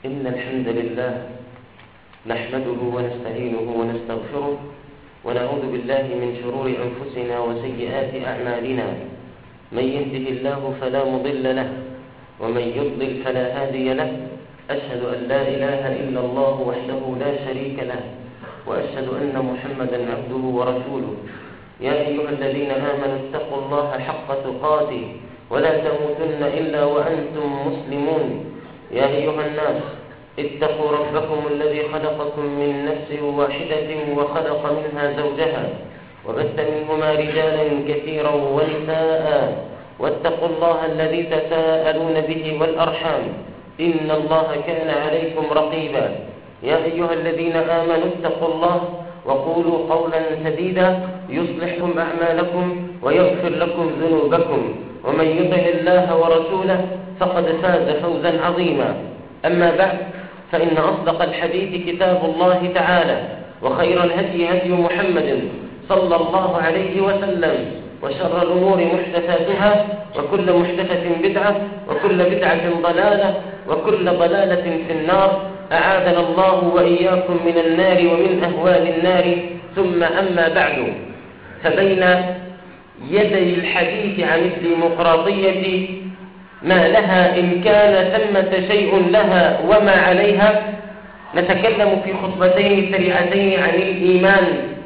إن الحمد لله نحمده ونستعينه ونستغفره ونعوذ بالله من شرور أنفسنا وسيئات أعمالنا. من يهده الله فلا مضل له ومن يضلل فلا هادي له. أشهد أن لا إله إلا الله وحده لا شريك له وأشهد أن محمدا عبده ورسوله. يا أيها الذين آمنوا اتقوا الله حق تقاته ولا تموتن إلا وأنتم مسلمون. يا أيها الناس اتقوا ربكم الذي خلقكم من نفس واحدة وخلق منها زوجها وبث منهما رجالا كثيرا ونساء واتقوا الله الذي تساءلون به والأرحام إن الله كان عليكم رقيبا. يا أيها الذين آمنوا اتقوا الله وقولوا قولا سديدا يصلح لكم أعمالكم ويغفر لكم ذنوبكم ومن يطع الله ورسوله فقد فاز فوزا عظيما. أما بعد فإن أصدق الحديث كتاب الله تعالى وخير الهدي هدي محمد صلى الله عليه وسلم وشر الأمور محدثاتها وكل محدثة بدعة وكل بدعة ضلالة وكل ضلالة في النار. أعاذنا الله وإياكم من النار ومن أهوال النار. ثم أما بعد، فبين يدي الحديث عن الديمقراطية ما لها إن كان ثمة شيء لها وما عليها، نتكلم في خطبتين سريعتين عن الإيمان.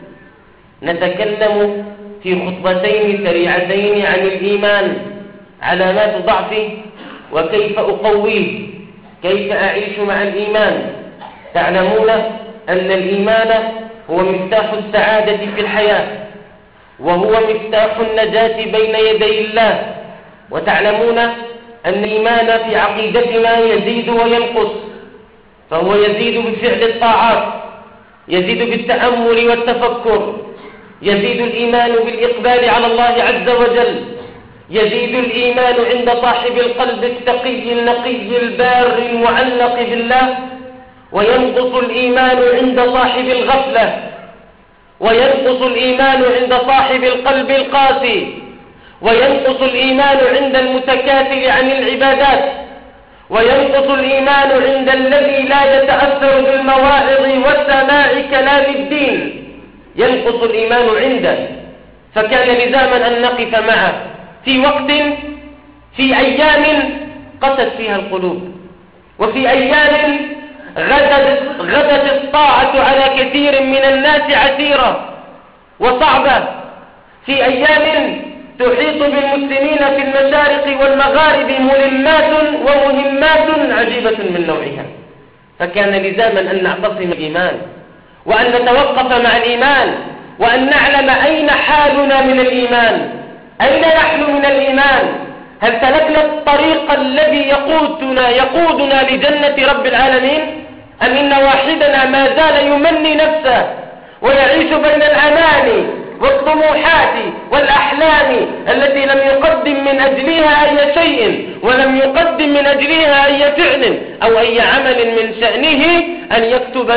نتكلم في خطبتين سريعتين عن الإيمان، علامات ضعفه وكيف أقويه، كيف أعيش مع الإيمان. تعلمون أن الإيمان هو مفتاح السعادة في الحياة وهو مفتاح النجاة بين يدي الله. وتعلمون أن الإيمان في عقيدتنا يزيد وينقص، فهو يزيد بفعل الطاعات، يزيد بالتأمل والتفكر، يزيد الإيمان بالإقبال على الله عز وجل، يزيد الإيمان عند صاحب القلب التقي النقي البار المعلق بالله، وينقص الإيمان عند صاحب الغفلة، وينقص الإيمان عند صاحب القلب القاسي، وينقص الإيمان عند المتكاسل عن العبادات، وينقص الإيمان عند الذي لا يتأثر بالمواعظ وسماع كلام الدين. ينقص الإيمان عنده، فكان لزاما أن نقف معه في وقت، في أيام قست فيها القلوب، وفي أيام غدت الطاعة على كثير من الناس عسيرة وصعبة، في أيام تحيط بالمسلمين في المشارق والمغارب ملمات ومهمات عجيبة من نوعها. فكان لزاما أن نعتصم الإيمان وأن نتوقف مع الإيمان وأن نعلم أين حالنا من الإيمان، أين نحن من الإيمان. هل سلكنا الطريق الذي يقودنا لجنة رب العالمين، أم إن واحدنا ما زال يمني نفسه ويعيش بين الأماني والطموحات والأحلام التي لم يقدم من أجلها أي شيء ولم يقدم من أجلها أي فعل أو أي عمل من شأنه أن يكتب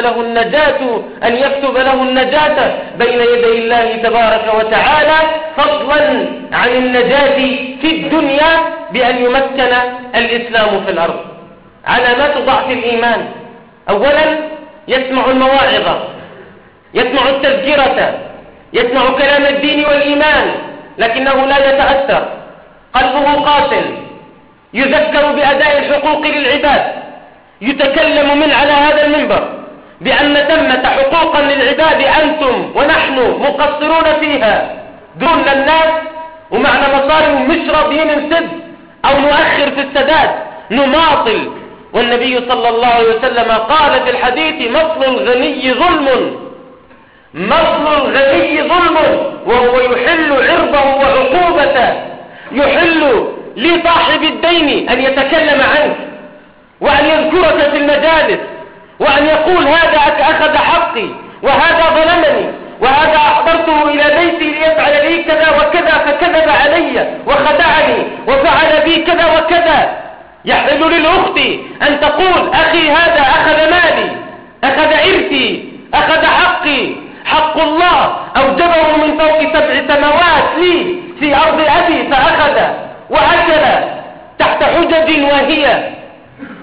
له النجاة بين يدي الله تبارك وتعالى، فضلا عن النجاة في الدنيا بأن يمكن الإسلام في الأرض. علامات ضعف الإيمان: أولا يسمع المواعظ، يسمع التذكرة، يسمع كلام الدين والإيمان، لكنه لا يتأثر، قلبه قاتل، يذكر بأداء الحقوق للعباد، يتكلم من على هذا المنبر بأن ثمة حقوقا للعباد أنتم ونحن مقصرون فيها دون الناس، ومعنى مصاري مش راضيين نسد أو نؤخر في السداد، نماطل. والنبي صلى الله عليه وسلم قال في الحديث: مطل الغني ظلم، مطل الغني ظلم، وهو يحل عرضه وعقوبته. يحل لصاحب الدين أن يتكلم عنك وأن يذكرك في المجالس وأن يقول: هذا أخذ حقي، وهذا ظلمني، وهذا أحضرته إلى بيتي ليفعل لي كذا وكذا فكذب علي وخدعني وفعل بي كذا وكذا. يحل للأخت أن تقول: أخي هذا أخذ مالي، أخذ إرثي، أخذ حقي، حق الله أوجبه من فوق 7 سماوات لي في أرض أبي فأخذ وأكل تحت حجج واهية.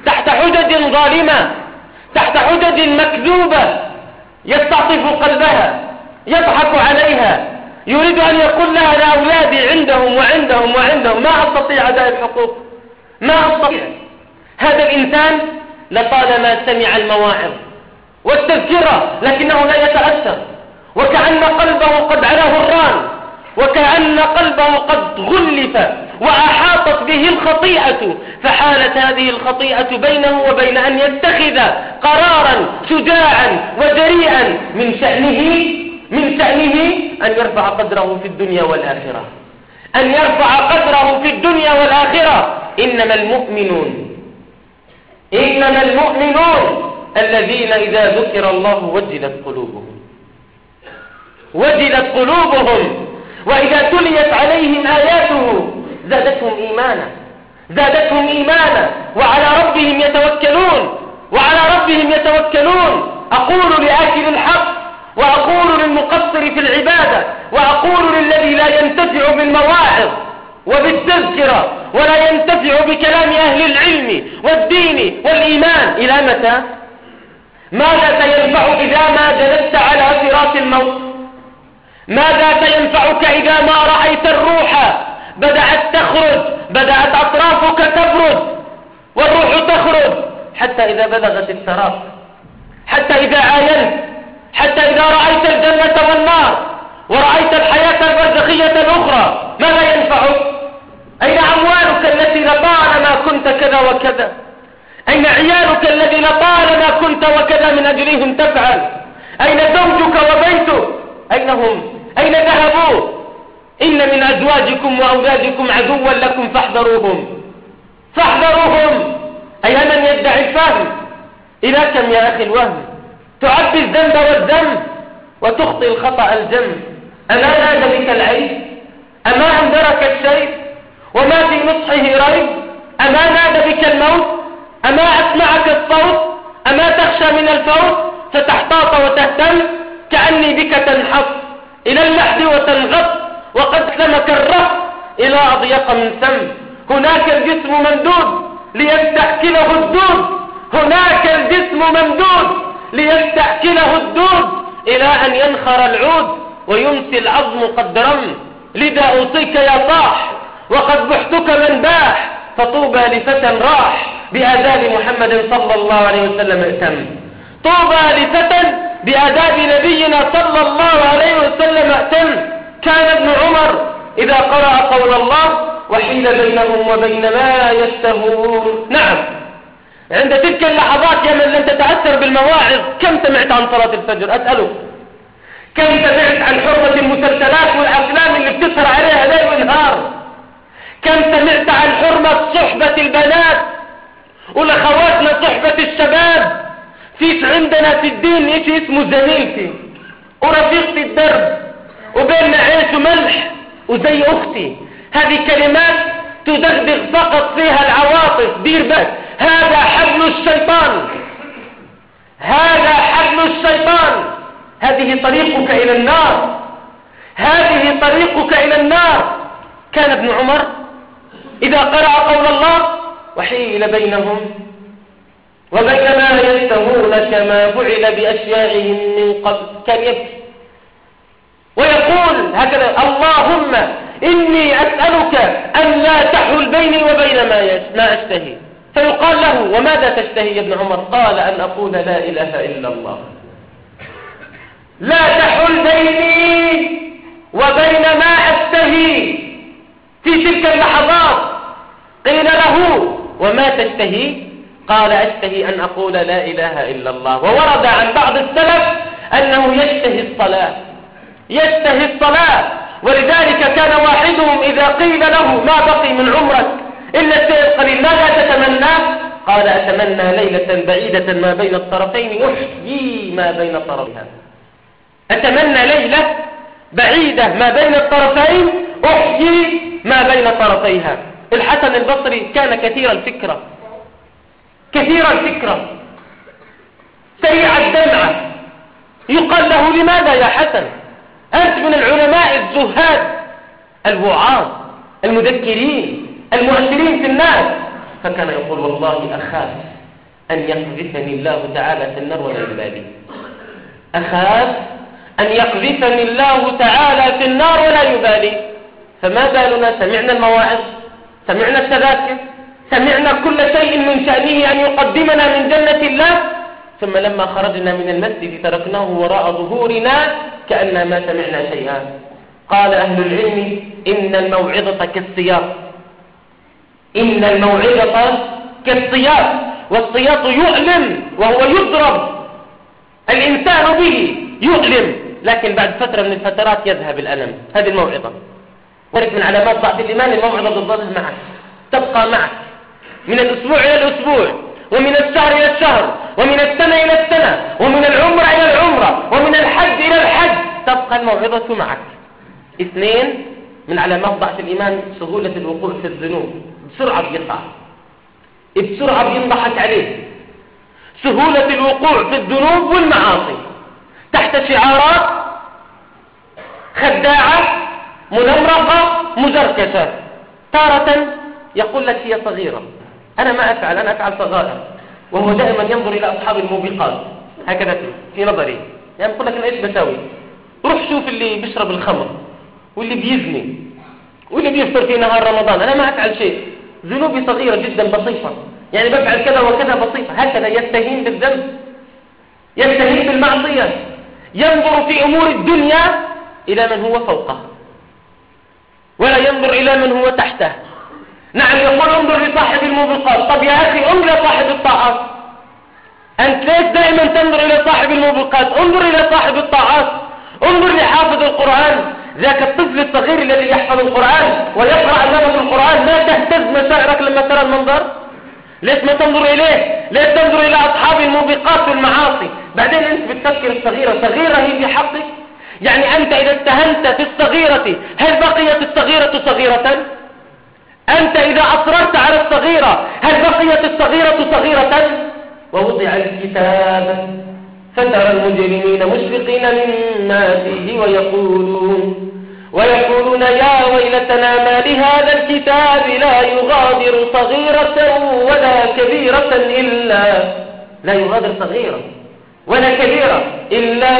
تحت حجج ظالمة، تحت حجج مكذوبة، يستعطف قلبها، يضحك عليها، يريد أن يقول لها لأولادي عندهم وعندهم وعندهم، ما أستطيع أداء الحقوق، ما أستطيع. هذا الإنسان لطالما سمع المواعظ والتذكرة لكنه لا يتأثر، وكأن قلبه قد علاه الران، وكأن قلبه قد غلف وأحاطت به الخطيئة، فحالت هذه الخطيئة بينه وبين أن يتخذ قرارا شجاعا وجريئا من شأنه أن يرفع قدره في الدنيا والآخرة، أن يرفع قدره في الدنيا والآخرة. إنما المؤمنون الذين إذا ذكر الله وجلت قلوبهم وإذا تليت عليهم آياته زادتهم إيمانا وعلى ربهم يتوكلون. أقول لآكل الحق، وأقول للمقصر في العبادة، وأقول للذي لا ينتفع بالمواعظ وبالتذكرة ولا ينتفع بكلام أهل العلم والدين والإيمان: إلى متى؟ ماذا سينفعك إذا ما جلست على فراش الموت؟ ماذا سينفعك إذا ما رأيت الروح بدأت تخرج، بدأت أطرافك تبرد والروح تخرج، حتى إذا بلغت التراب، حتى إذا عاينت، حتى إذا رأيت الجنة والنار ورأيت الحياة البرزخية الأخرى، ماذا ينفعك؟ أين أموالك التي لطالما كنت كذا وكذا؟ أين عيالك الذي لطالما كنت وكذا من أجلهم تفعل؟ أين زوجك وبيتك؟ أين هم؟ أين ذهبوا؟ إن من أزواجكم وأولادكم عدوا لكم فاحذروهم. أي من يدعي الفهم؟ إلى كم يا أخي الوهم؟ تعبي الذنب والذنب وتخطي الخطأ الجم. أما نادى بك العيب؟ أما أنذرك الشيء وما في نصحه ريب؟ أما نادى بك الموت؟ أما أسمعك الصوت؟ أما تخشى من الفوت فتحتاط وتهتم؟ كأني بك تنحط إلى اللحد وتنغط، وقد سمك الرهط إلى أضيق من سم. هناك الجسم ممدود ليستأكله الدود إلى أن ينخر العود ويمسي العظم قد رم. لذا أوصيك يا صاح وقد بحتك من باح، فطوبى لفتى راح بآداب محمد صلى الله عليه وسلم ائتم. طوبى لفتى بآداب نبينا صلى الله عليه وسلم ائتم. كان ابن عمر إذا قرأ قول الله وحيل بينهم وبين ما يشتهون. نعم، عند تلك اللحظات يا من لم تتأثر بالمواعظ، كم سمعت عن صلاة الفجر؟ أسألك، كم سمعت عن حرمة المسلسلات والأفلام اللي بتسهر عليها ليل ونهار؟ كم سمعت عن حرمة صحبة البنات ولخواتنا صحبة الشباب؟ فيش عندنا في الدين ايش اسمه زميلتي ورفيقتي الدرب وبيننا عيش وملح وزي أختي. هذه كلمات تدغدغ فقط فيها العواطف. دير بالك، هذا حبل الشيطان، هذه طريقك إلى النار. كان ابن عمر إذا قرأ قول الله وحيل بينهم وبين ما يشتهون كما فعل بأشياعهم من قبل، كان يبكي ويقول هكذا: اللهم إني أسألك أن لا تحول بيني وبين ما أشتهي. فيقال له: وماذا تشتهي يا ابن عمر؟ قال: أن أقول لا إله إلا الله. لا تحول بيني وبين ما أشتهي. في تلك اللحظات قيل له: وما تشتهي؟ قال: أشتهي أن أقول لا إله إلا الله. وورد عن بعض السلف أنه يشتهي الصلاة، ولذلك كان واحدهم إذا قيل له: ما بقي من عمرك إلا الشيء القليل، ماذا تتمنى؟ قال: أتمنى ليلة بعيدة ما بين الطرفين أحيي ما بين طرفها. أتمنى ليلة بعيدة ما بين الطرفين أحيي ما بين طرفيها. الحسن البصري كان كثير الفكرة، سريع الدمعة. يقال له: لماذا يا حسن؟ أنت من العلماء الزهاد الوعاظ المذكرين المؤثرين في الناس. فكان يقول: والله أن يقذفني الله تعالى في النار ولا يبالي. أخاف أن يقذفني الله تعالى في النار ولا يبالي. فما بالنا سمعنا المواعظ، سمعنا التذاكر، سمعنا كل شيء من شأنه أن يقدمنا من جنة الله، ثم لما خرجنا من المسجد تركناه وراء ظهورنا كأننا ما سمعنا شيئا. قال أهل العلم إن الموعظة كالسياط، إن الموعظة كالسياط، والسياط يؤلم وهو يضرب الإنسان به يؤلم، لكن بعد فترة من الفترات يذهب الألم. هذه الموعظة. ولكن من علامات ضعف الإيمان الموعظة تظل معك، تبقى معك من الأسبوع إلى الأسبوع، ومن الشهر إلى الشهر، ومن السنة إلى السنة، ومن العمرة إلى العمرة، ومن الحج إلى الحج، تبقى الموعظة معك. 2 من علامات ضعف الإيمان سهولة الوقوع في الذنوب، بسرعة بيقع، بسرعة بينضحك عليه. سهولة الوقوع في الذنوب والمعاصي تحت شعارات خداعة منمرقة مزركشة. تارة يقول لك هي صغيرة، أنا ما أفعل، أنا أفعل صغائر، وهو دائما ينظر إلى أصحاب الموبقات هكذا في نظري. يعني يقول لك أنا إيش بسوي؟ روح شوف اللي بيشرب الخمر واللي بيزني واللي بيفطر في نهار رمضان، أنا ما أفعل شيء، ذنوبي صغيرة جدا بسيطة، يعني بفعل كذا وكذا بسيطة. هكذا يستهين بالذنب، يستهين بالمعصية، ينظر في أمور الدنيا إلى من هو فوقه ولا ينظر إلى من هو تحته. نعم يقول انظر لصاحب الموبقات. طب يا أخي انظر إلى صاحب الطاعات. أنت ليش دائما تنظر إلى صاحب الموبقات؟ انظر إلى صاحب الطاعات، انظر لحافظ القرآن، ذاك الطفل الصغير الذي يحفظ القرآن ويقرأ أمامك القرآن. ما تهتز مشاعرك لما ترى المنظر؟ ليش ما تنظر إليه؟ ليش تنظر إلى أصحاب الموبقات والمعاصي؟ بعدين أنت بتفكر الصغيرة، صغيرة هي في حقك؟ يعني أنت إذا استهنت في الصغيرة هل بقيت الصغيرة صغيرة؟ أنت إذا أصررت على الصغيرة هل بقيت الصغيرة صغيرة؟ ووضع الكتاب فترى المجرمين مشفقين مما فيه ويقولون يا ويلتنا ما لهذا الكتاب لا يغادر صغيرة ولا كبيرة لا يغادر صغيرة ولا كبيرة إلا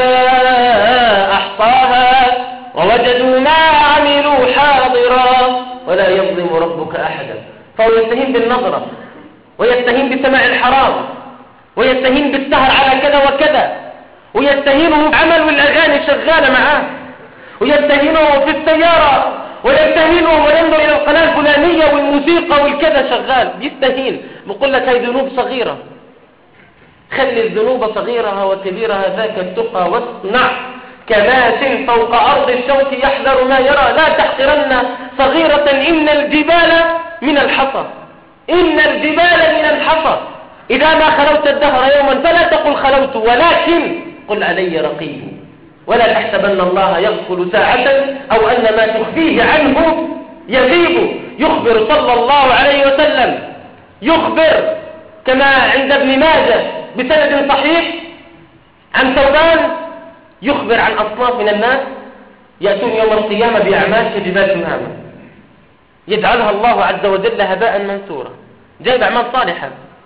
أحصاها ووجدوا ما عملوا حاضرا ولا يظلم ربك أحدا. فهو يستهين بالنظرة، ويستهين بسماع الحرام، ويستهين بالسهر على كذا وكذا، ويستهينه بعمل والأغاني شغالة معاه، ويستهينه في السيارة، ويستهينه وينظر إلى القناة الفلانية والموسيقى والكذا شغال، يستهين. بقول لك هاي ذنوب صغيرة، خلي الذنوب صغيرها وكبيرها ذاك التقى، واصنع كماش فوق أرض الشوك يحذر ما يرى، لا تحقرن صغيرة إن الجبال من الحصى، إن الجبال من الحصى. إذا ما خلوت الدهر يوما فلا تقل خلوت، ولكن قل علي رقيب، ولا تحسبن الله يغفل ساعة أو أن ما تخفيه عنه يغيب. يخبر صلى الله عليه وسلم، يخبر كما عند ابن ماجه بسند صحيح عن ثوبان، يخبر عن أصناف من الناس يأتون يوم القيامة بأعمال كجبال تهامة يجعلها الله عز وجل هباء منثورا، جايب أعمال صالحة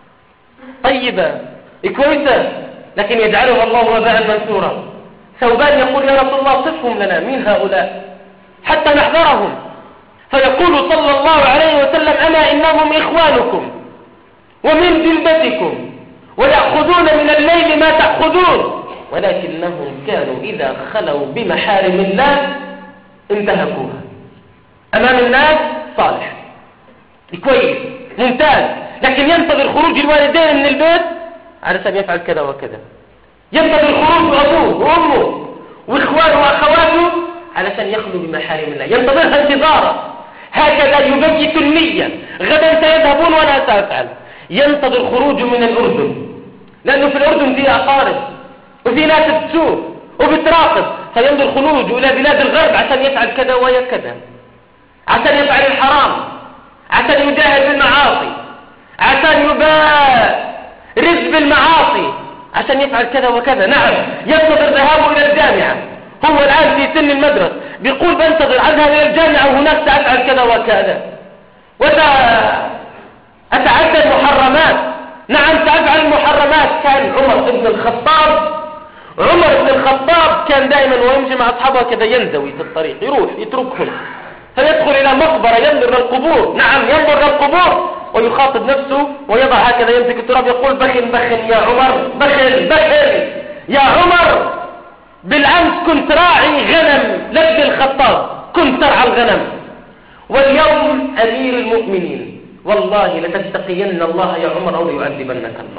طيبة كويسة لكن يجعلها الله هباء منثورا. ثوبان يقول يا رسول الله صفهم لنا، مين هؤلاء حتى نحذرهم؟ فيقول صلى الله عليه وسلم أما إنهم إخوانكم ومن جلدتكم ويأخذون من الليل ما تأخذون، ولكنهم كانوا إذا خلوا بمحارم الله انتهكوها. أمام الناس صالح كويس ممتاز، لكن ينتظر خروج الوالدين من البيت على سبيل يفعل كذا وكذا، ينتظر خروج أبوه وأمه وإخوانه وأخواته علشان يخلوا بمحارم الله، ينتظرها انتظارا. هكذا يبيت النية، غدا سيذهبون وأنا سأفعل. ينتظر خروجه من الأردن، لأنه في الأردن فيه أقارب وفي ناس تشوف وبتراقب، فينظر خروجه إلى بلاد الغرب عشان يفعل كذا وكذا، عشان يفعل الحرام، عشان يجاهد بالمعاصي، عشان يبارز بالمعاصي، عشان يفعل كذا وكذا. نعم ينتظر ذهابه إلى الجامعة، هو الآن في سن المدرسة بيقول بنتظر أذهب إلى الجامعة وهناك سأفعل كذا وكذا، أتعدى المحرمات. نعم سأفعل المحرمات ذاك كان عمر بن الخطاب. عمر بن الخطاب كان دائما ويمشي مع أصحابه كذا ينزوي في الطريق، يروح يتركهم فيدخل إلى مقبرة ينظر للقبور، نعم ينظر للقبور، ويخاطب نفسه ويضع هكذا يمسك التراب يقول بخل بخل يا عمر، بخل بخل يا عمر، بالأمس كنت راعي غنم لابن الخطاب، كنت ترعى الغنم، واليوم أمير المؤمنين، والله لتتقين الله يا عمر أو ليعذبنك الله،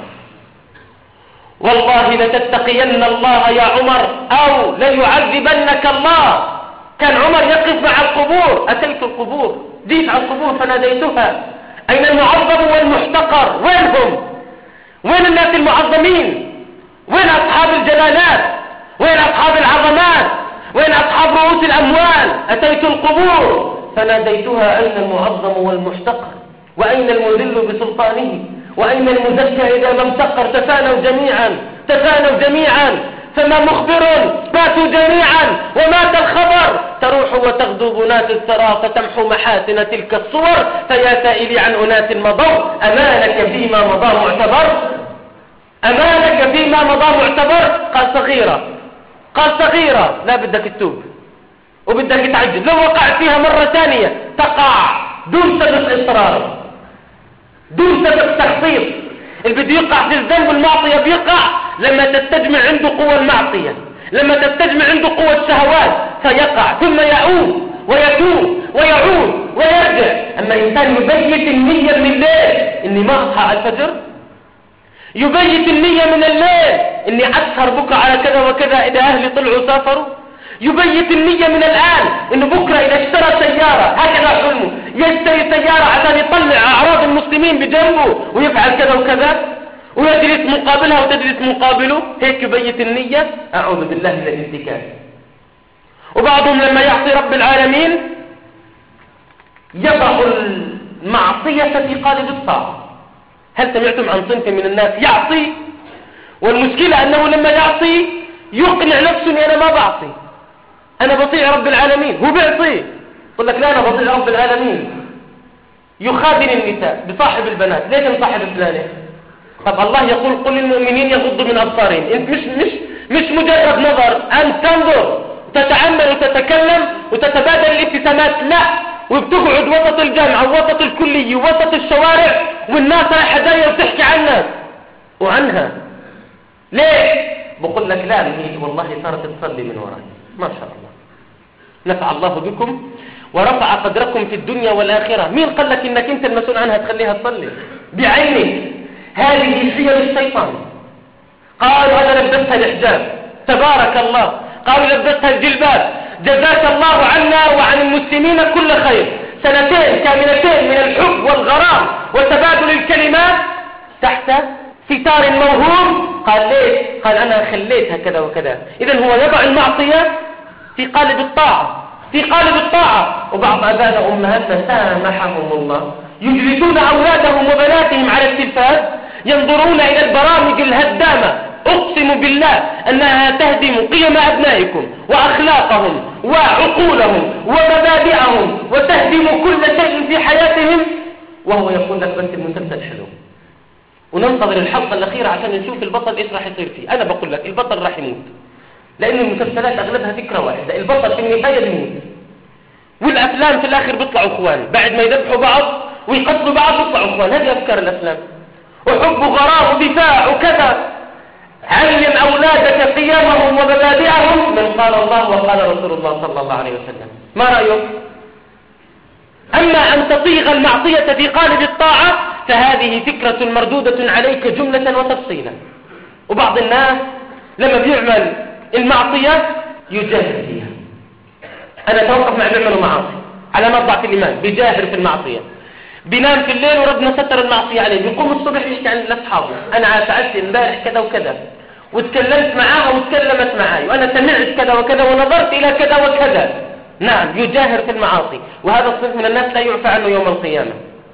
والله لتتقين الله يا عمر أو ليعذبنك الله. كان عمر يقف مع القبور، أتيت القبور، جيت على القبور فناديتها، أين المعظم والمحتقر؟ وينهم؟ وين الناس المعظمين؟ وين أصحاب الجلالات؟ وين أصحاب العظمات؟ وين أصحاب رؤوس الأموال؟ أتيت القبور فناديتها، أين المعظم والمحتقر؟ وأين المذل بسلطانه؟ وأين المزكى إذا ما امتقر؟ تفانوا جميعا، تفانوا جميعا، فما مخبر ماتوا جميعا ومات الخبر، تروح وتغدو بنات الثرى فتمحو محاسن تلك الصور، فيا سائلي عن أناس مضوا أمانك فيما مضى معتبر، أمانك فيما مضى معتبر. قال صغيرة، قال صغيرة لا بدك تتوب وبدك تعجل، لو وقعت فيها مرة ثانية تقع دون سبب إصرار، دون سبب تخطيط. اللي بده يقع في الذنب المعصية بيقع لما تستجمع عنده قوة المعصية، لما تستجمع عنده قوة شهوات فيقع، ثم يعود ويتوب ويعود ويرجع. أما إنسان يبيت النية من الليل إني ما أصحى على الفجر، يبيت النية من الليل إني أسهر بكرة على كذا وكذا إذا أهلي طلعوا سافروا، يبيت النية من الآن إنه بكرة إذا اشترى سيارة، هكذا حلمه، يشتري سيارة عشان يطلع أعراض المسلمين بجنبه ويفعل كذا وكذا، ويجلس مقابلها وتجلس مقابله، هيك يبيت النية. أعوذ بالله من الانتكاس. وبعضهم لما يعصي رب العالمين يضع المعصية في قالب الطاعة. هل سمعتم عن صنف من الناس يعصي والمشكلة أنه لما يعصي يقنع نفسه أني أنا ما بعصي، أنا بطيع رب العالمين، هو بيعصي يقول لك لا أنا بطيع رب العالمين، يخادن النساء بصاحب البنات، ليش مصاحب الفلانة؟ طب الله يقول قل للمؤمنين يغضوا من أبصارهم، أنت مش مجرد نظر، أنت تنظر وتتعمل وتتكلم وتتبادل الابتسامات، لا، وبتقعد وسط الجامعة ووسط الكلية ووسط الشوارع والناس رايحة جاية وتحكي عنك وعنها. ليه؟ بقول لك لا، هي والله صارت تصلي من وراي، ما شاء الله، نفع الله بكم ورفع قدركم في الدنيا والآخرة. مين قال لك إنك أنت المسؤول عنها تخليها تصلي بعينك؟ هذه حيل الشيطان. قالوا أنا لبستها الحجاب، تبارك الله، قالوا لبستها الجلباب، جزاك الله عنا وعن المسلمين كل خير، سنتين كاملتين من الحب والغرام وتبادل الكلمات تحت ستار موهوم. قال ليش؟ قال أنا خليتها كذا وكذا. إذن هو يضع المعصية في قالب الطاعة، في قالب الطاعة. وبعض أبانا وأمهاتنا سامحهم الله يجلسون أولادهم وبناتهم على التلفاز ينظرون إلى البرامج الهدامة، أقسم بالله أنها تهدم قيم أبنائكم وأخلاقهم وعقولهم ومبادئهم وتهدم كل شيء في حياتهم، وهو يقول لك بس المسلسل حلو وننتظر الحلقة الأخيرة عشان نشوف البطل إيش راح يصير فيه. أنا بقول لك البطل راح يموت، لأن المسلسلات أغلبها فكرة واحدة، البطل في النهاية يموت، والأفلام في الآخر بيطلعوا إخوان، بعد ما يذبحوا بعض ويقتلوا بعض بيطلعوا إخوان. هذه أفكار الأفلام، وحب وغرام ودفاع وكذا. علم أولادك قيمهم ومبادئهم من قال الله وقال رسول الله صلى الله عليه وسلم. ما رأيك؟ أما أن تصيغ المعصية في قالب الطاعة فهذه فكرة مردودة عليك جملة وتفصيلا. وبعض الناس لما بيعمل المعصية يجاهر فيها. أنا أتوقف مع بيعملوا معاصي على مضعف الإيمان، بيجاهر في المعصية، بينام في الليل وربنا ستر المعصية عليه، بيقوم الصبح يحكي عن أصحابه، أنا فعلت امبارح كذا وكذا وتكلمت معاها وتكلمت معاي وأنا سمعت كذا وكذا ونظرت إلى كذا وكذا. نعم، يجاهر في المعاصي، وهذا الصنف من الناس لا يعفى عنه يوم القيامة،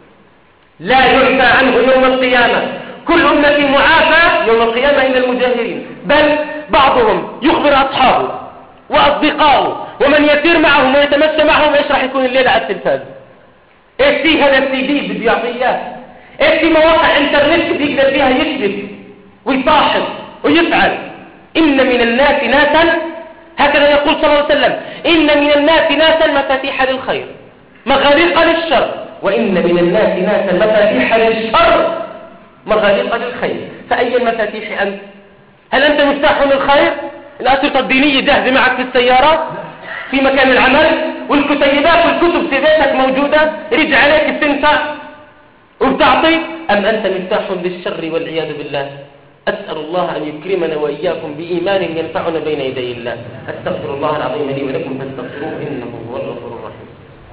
لا يعفى عنه يوم القيامة. كل أمة معافى يوم القيامة إلا المجاهرين، بل بعضهم يخبر أصحابه وأصدقائه ومن يسير معهم ويتمشى معهم إيش راح يكون الليلة على التلفاز، إيش في هذا السي دي بده يعطيه، إيش في مواقع إنترنت بيقدر فيها يكذب، ويصاحب ويفعل. إن من الناس ناسا، هكذا يقول صلى الله عليه وسلم، إن من الناس ناسا مفاتيح للخير مغاليق للشر، وإن من الناس ناسا مفاتيح للشر مغاليق للخير. فأي المفاتيح أنت؟ هل أنت مفتاح للخير؟ الأشرطة الدينية جاهزة معك في السيارة في مكان العمل، والكتيبات والكتب في بيتك موجودة، رجع عليك بتنفع وبتعطي، أم أنت مفتاح للشر والعياذ بالله؟ أسأل الله أن يكرمنا وإياكم بإيمان ينفعنا بين يدي الله. أستغفر الله العظيم لي ولكم فاستغفروه إنه هو الغفور الرحيم.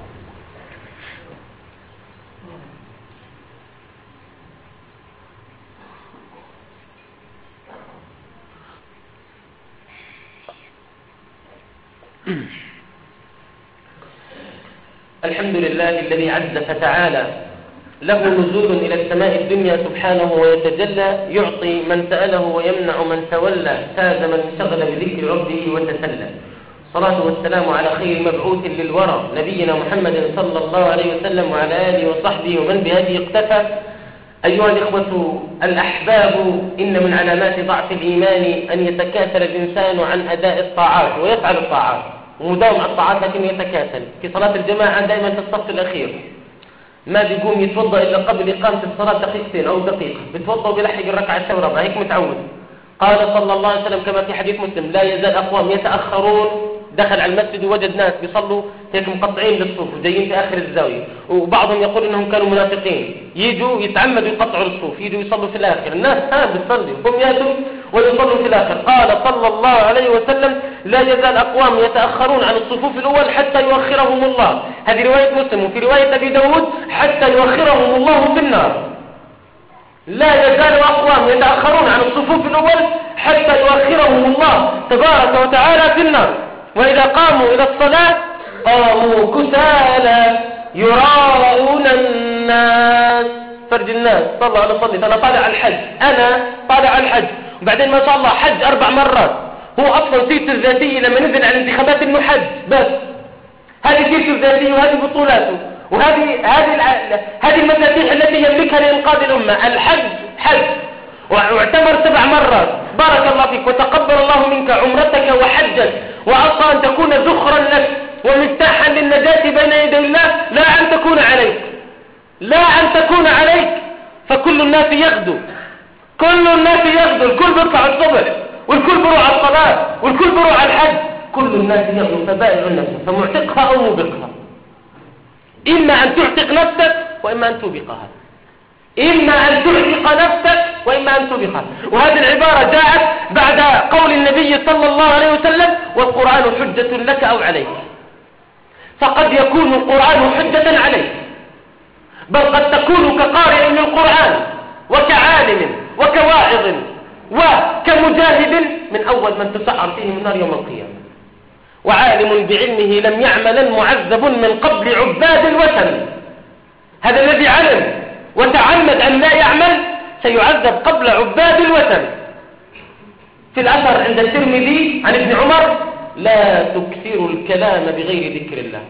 الحمد لله الذي عز فتعالى، له نزول إلى السماء الدنيا سبحانه ويتجلى، يعطي من سأله ويمنع من تولى، فاز من انشغل بذكر ربه وتسلى. الصلاة والسلام على خير مبعوث للورى نبينا محمد صلى الله عليه وسلم وعلى آله وصحبه ومن بهذه اقتفى. أيها الإخوة الأحباب، إن من علامات ضعف الإيمان أن يتكاسل الإنسان عن أداء الطاعات ويفعل الطاعات ومداوم على الطاعات، لكن يتكاسل. في صلاة الجماعة دائما في الصف الأخير ما بيقوم يتوضأ إلا قبل إقامة الصلاة دقيقتين أو دقيقة، بتوضأ وبيلحق الركعة الثانية، هيك متعود. قال صلى الله عليه وسلم كما في حديث مسلم: لا يزال أقوام يتأخرون. دخل على المسجد ووجد ناس بيصلوا هيك مقطعين للصف وجايين في آخر الزاوية، وبعضهم يقول إنهم كانوا منافقين، يجوا يتعمدوا يقطعوا الصف، يجوا يصلوا في الآخر. الناس بتصلي هم يأتوا ويصلوا في الآخر. قال صلى الله عليه وسلم: لا يزال أقوام يتأخرون عن الصفوف الأول حتى يؤخرهم الله. هذه رواية مسلم. وفي رواية أبي داود: حتى يؤخرهم الله في النار. لا يزال أقوام يتأخرون عن الصفوف الأول حتى يؤخرهم الله تبارك وتعالى في النار. وإذا قاموا إلى الصلاة قاموا كسالى يراءون الناس. فرج الناس صلى على صلي. أنا طالع الحج، أنا طالع الحج، وبعدين ما شاء الله حج 4 مرات. هو أصلا سيرته الذاتية لما نزل على الانتخابات إنه حج بس. هذه سيرته الذاتية وهذه بطولاته هذه المفاتيح التي يملكها لإنقاذ الأمة. الحج حج، واعتمر 7 مرات. بارك الله فيك وتقبل الله منك عمرتك وحجك، وعسى أن تكون ذخرا لك ومفتاحا للنجاة بين يدي الله، لا أن تكون عليك، لا أن تكون عليك. فكل الناس يغدو، كل الناس يغدو، الكل بيطلع الصبح، والكل بيروح على الصلاة، والكل بيروح على الحج. كل الناس يغدو، فبائع نفسه، فمعتقها أو موبقها. إما أن تعتق نفسك وإما أن توبقها، إما أن تعتق نفسك وإما أن توبقها. وهذه العبارة جاءت بعد قول النبي صلى الله عليه وسلم: والقرآن حجة لك أو عليك. فقد يكون القرآن حجة عليك، بل قد تكون كقارئ للقرآن وكعالم وكواعظ وكمجاهد من أول من تسعر فيه من نار يوم القيامة. وعالم بعلمه لم يعمل معذب من قبل عباد الوثن. هذا الذي علم وتعمد أن لا يعمل سيعذب قبل عباد الوثن. في الأثر عند الترمذي عن ابن عمر: لا تكثروا الكلام بغير ذكر الله،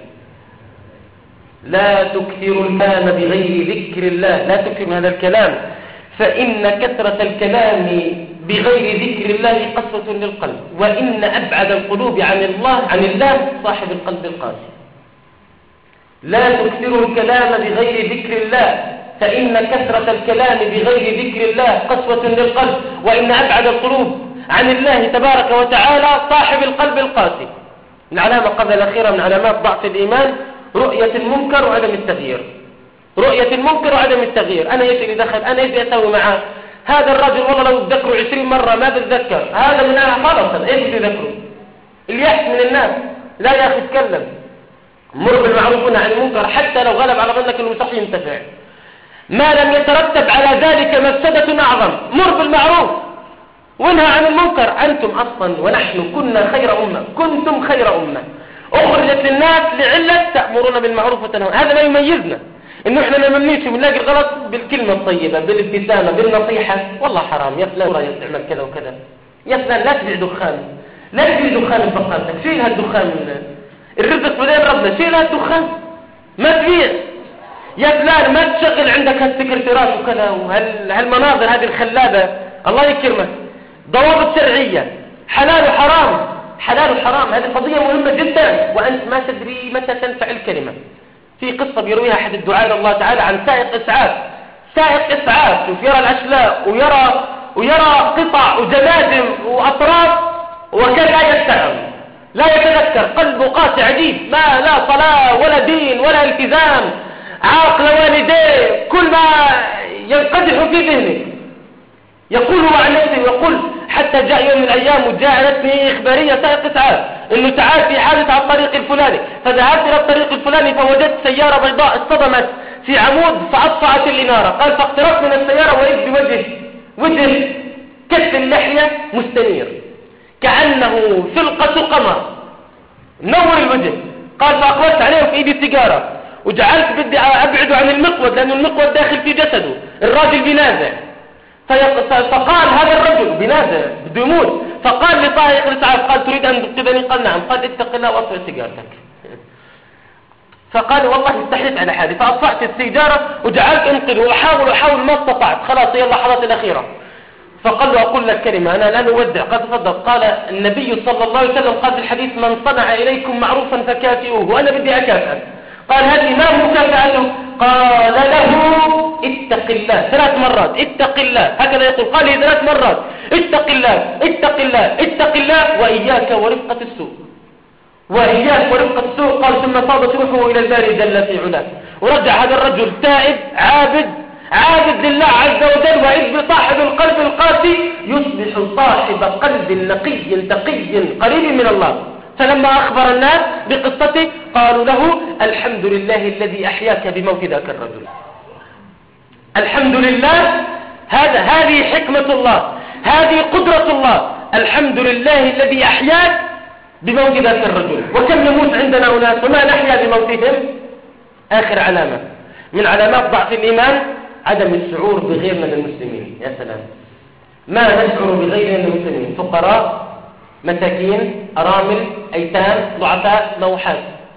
لا تكثروا الكلام بغير ذكر الله، لا تكثروا هذا الكلام، فإن كثرة الكلام بغير ذكر الله قسوة للقلب، وإن أبعد القلوب عن الله صاحب القلب القاسي. لا تكثروا الكلام بغير ذكر الله، فإن كثرة الكلام بغير ذكر الله قسوة للقلب، وإن أبعد القلوب عن الله تبارك وتعالى صاحب القلب القاسي. العلامة قبل الأخيرة من علامات ضعف الإيمان: رؤية المنكر وعدم التغيير. رؤية المنكر وعدم التغيير. أنا إيش اللي دخل؟ أنا إيش أسوي معاه؟ هذا الرجل والله لو تذكره 20 مرة ما بتذكر. هذا من خلصا إيش بيذكره؟ اليأس من الناس. لا يا أخي اتكلم، مر بالمعروف ونهى عن المنكر، حتى لو غلب على ظنك إنه صح ينتفع. ما لم يترتب على ذلك مفسدة أعظم. مر بالمعروف وانهى عن المنكر. أنتم أصلا ونحن كنا خير أمة، كنتم خير أمة أخرجت للناس لعلة تأمرون بالمعروف وتنهون. هذا ما يميزنا، إنه إحنا لما نمشي ونلاقي الغلط بالكلمة الطيبة، بالابتسامة، بالنصيحة. والله حرام يا فلان يستعمل كذا وكذا، يا فلان لا تبيع دخان، لا تبيع دخان بقالتك، شيل هالدخان من الرزق بدين ربنا، شيل هالدخان ما تبيع. يا فلان ما تشغل عندك هالسكرتيرات وكذا وهالمناظر هذه الخلابة الله يكرمك، ضوابط شرعية، حلال وحرام. حلال وحرام هذه قضية مهمة جدا، وأنت ما تدري متى تنفع الكلمة. في قصة بيرويها أحد الدعاة إلى الله تعالى عن سائق إسعاف. سائق إسعاف يرى الأشلاء ويرى قطع وجمادم وأطراف، وكان لا يستوعب، لا يتذكر، قلبه قاسي عجيب، ما لا صلاة ولا دين ولا التزام، عاق لوالديه، كل ما ينقدح في ذهنه. يقول هو عن نفسه، يقول حتى جاء يوم من الأيام وجاءتني إخبارية سائق إسعاف إنه تعال في حادث على الطريق الفلاني، فذهبت إلى الطريق الفلاني فوجدت سيارة بيضاء اصطدمت في عمود فأطفأت الإنارة. قال فاقتربت من السيارة وإذ بوجه كف اللحية مستنير كأنه فلقة قمر نور الوجه. قال فأقبلت عليه في إيدي السيجارة وجعلت بدي أبعده عن المقود، لأن المقود داخل في جسده. الراجل بينازع، فقال هذا الرجل بينازع بده يموت، فقال لطائق الإسعاف قال تريد أن تنقذني؟ قال نعم. قال اتق الله وأطفئ سيجارتك. فقال والله استحيت على حالي، فأطفأت السيجارة وجعلت أنقذه وأحاول ما استطعت، خلاص هي اللحظات الأخيرة. فقال له أقول لك كلمة أنا الآن أودع. قال تفضل. قال النبي صلى الله عليه وسلم قال في الحديث من صنع إليكم معروفا فكافئوه، وأنا بدي أكافئك. قال هذه ما مكافأته؟ قال له اتق الله 3 مرات، اتق الله، هكذا يقول. قال لي 3 مرات اتق الله اتق الله اتق الله وإياك ورفقة السوء، وإياك ورفقة السوء. قال ثم فاضت روحه إلى الباري جل في علاه، ورجع هذا الرجل تائب عابد لله عز وجل، وإذ بصاحب القلب القاسي يصبح صاحب قلب نقي تقي قريب من الله. فلما أخبر الناس بقصته قالوا له الحمد لله الذي أحياك بموت ذاك الرجل. الحمد لله، هذه حكمة الله، هذه قدرة الله. الحمد لله الذي أحياك بموت ذاك الرجل. وكم نموت عندنا أناس وما نحيا بموتهم. آخر علامة من علامات ضعف الإيمان عدم الشعور بغيرنا من المسلمين. يا سلام، ما نشعر بغيرنا من المسلمين، فقراء، مساكين، أرامل، أيتام، ضعفاء، موحات.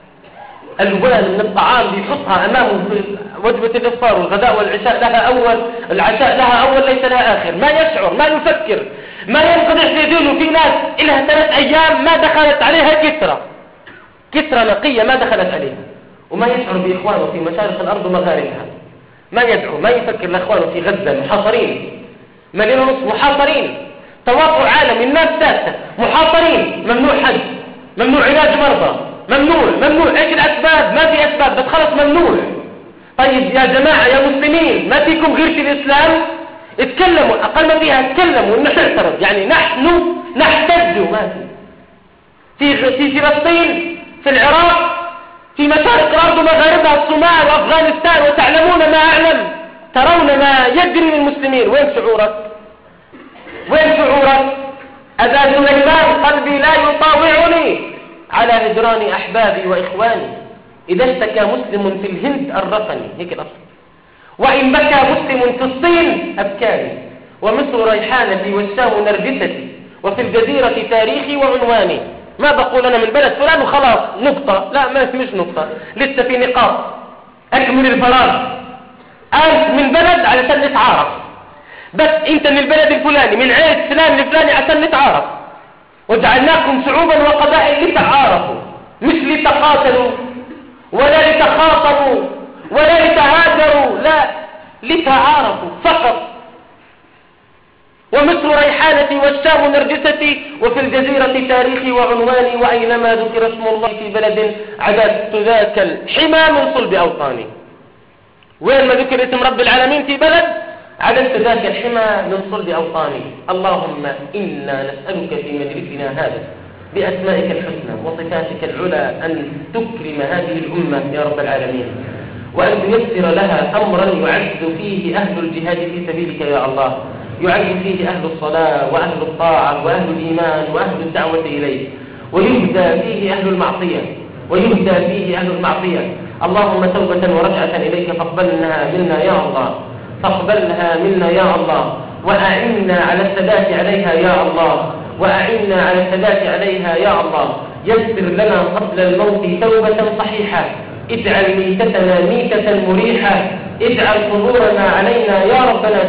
الوان من الطعام بيحطها أمامه في وجبة الإفطار والغداء والعشاء، العشاء لها أول ليس لها آخر. ما يشعر، ما يفكر، ما ينقدح في دينه. في ناس إلها 3 أيام ما دخلت عليها كسرة نقية ما دخلت عليها، وما يشعر بإخوانه في مشارق الأرض ومغاربها. ما يدعو، ما يفكر لإخوانه في غزة محاصرين، 1.5 مليون محاصرين، تواقع عالمي، الناس ساسة محاصرين، ممنوع حج، ممنوع علاج مرضى، ممنوع. ايش الأسباب؟ ما في أسباب، بس خلص ممنوع. طيب يا جماعة يا مسلمين، ما فيكم غير في الإسلام؟ اتكلموا، أقل ما فيها اتكلموا، نعترض، يعني نحن نحتج. ما في فلسطين، في العراق، في مشارق الأرض ومغاربها، الصومال وأفغانستان، وتعلمون ما أعلم، ترون ما يجري من المسلمين. وين شعورك؟ أبا سليمان قلبي لا يطاوعني على هجران أحبابي وإخواني. إذا اشتكى مسلم في الهند أرقني، هيك الأصل. وإن بكى مسلم في الصين أبكاني. ومصر ريحانتي والشام نرجستي، وفي الجزيرة تاريخي وعنواني. ما بقول أنا من بلد فلان وخلاص نقطة، لا، مش نقطة، لسه في نقاط. أكمل الفراغ. أنت من بلد علشان نتعارف، بس أنت من البلد الفلاني، من عيلة فلان الفلاني عشان نتعارف. وجعلناكم شعوبا وقبائل لتعارفوا، مش لتقاتلوا ولا لتخاصموا ولا لتهاجروا، لا، لتعارفوا فقط. ومصر ريحانتي والشام نرجستي، وفي الجزيرة تاريخي وعنواني، وأينما ذكر اسم الله في بلد عددت ذاك الحمى من صلب أوطاني. وين ما ذكر اسم رب العالمين في بلد عددت ذاك الحمى من صلب أوطاني. اللهم إنا نسألك في مجلسنا هذا بأسمائك الحسنى وصفاتك العلى أن تكرم هذه الأمة يا رب العالمين، وأن تيسر لها أمرا يعز فيه أهل الجهاد في سبيلك يا الله، يعز فيه أهل الصلاة وأهل الطاعة وأهل الإيمان وأهل الدعوة إليه، ويهدى فيه أهل المعصية اللهم توبة ورجعة إليك فاقبلها منا يا الله، فاقبلها منا يا الله، وأعنا على الثبات عليها يا الله، وأعنا على الثبات عليها يا الله. يسر لنا قبل الموت توبة صحيحة، اجعل ميتتنا ميتة مريحة، اجعل حضورنا علينا يا ربنا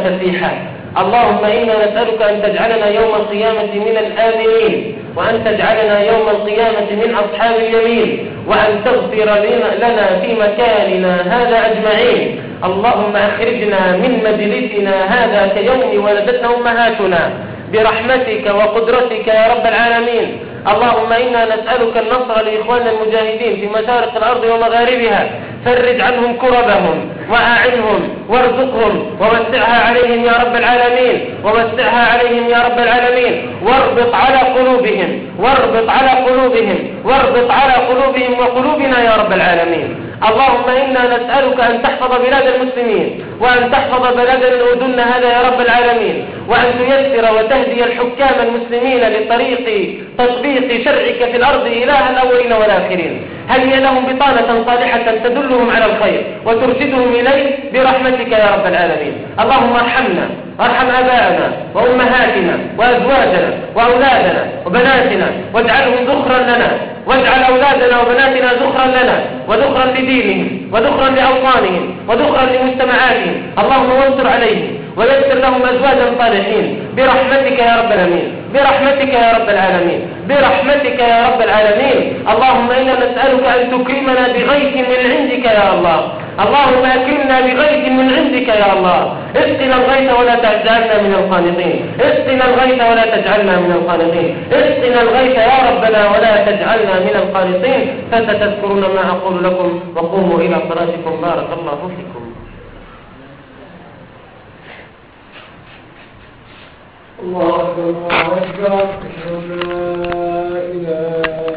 فسيحا. اللهم إنا نسألك أن تجعلنا يوم القيامة من الآمنين، وأن تجعلنا يوم القيامة من أصحاب اليمين، وأن تغفر لنا في مكاننا هذا أجمعين. اللهم أخرجنا من مجلسنا هذا كيوم ولدتنا أمهاتنا برحمتك وقدرتك يا رب العالمين. اللهم إنا نسألك النصر لإخواننا المجاهدين في مشارق الأرض ومغاربها، فرج عنهم كربهم وأعنهم وارزقهم ووسعها عليهم يا رب العالمين، ووسعها عليهم يا رب العالمين، واربط على قلوبهم، واربط على قلوبهم، واربط على قلوبهم وقلوبنا يا رب العالمين. اللهم إنا نسألك أن تحفظ بلاد المسلمين، وأن تحفظ بلاد الأردن هذا يا رب العالمين، وأن تيسر وتهدي الحكام المسلمين لطريق تطبيق شرعك في الأرض إله الأولين والآخرين. هيئ لهم بطانة صالحة تدلهم على الخير وترشدهم إليه برحمتك يا رب العالمين. اللهم ارحمنا وارحم آباءنا وأمهاتنا وأزواجنا وأولادنا وبناتنا، واجعلهم ذخرا لنا، واجعل أولادنا وبناتنا ذخرا لنا وذخرا لدينهم وذخرا لأوطانهم وذخرا لمجتمعاتهم. اللهم وانصر عليهم ويسر لهم أزواجا صالحين برحمتك يا رب العالمين، برحمتك يا رب العالمين، برحمتك يا رب العالمين. اللهم إنا نسألك أن تكرمنا بغيث من عندك يا الله. اللهم أكرمنا بغيث من عندك يا الله. اسقنا الغيث ولا تجعلنا من القانطين، اسقنا الغيث ولا تجعلنا من القانطين، اسقنا الغيث يا ربنا ولا تجعلنا من القانطين. فستذكرون ما أقول لكم، وقوموا إلى صلاتكم. بارك الله فيكم. الله أكبر، الله أكبر، أشهد أن لا إله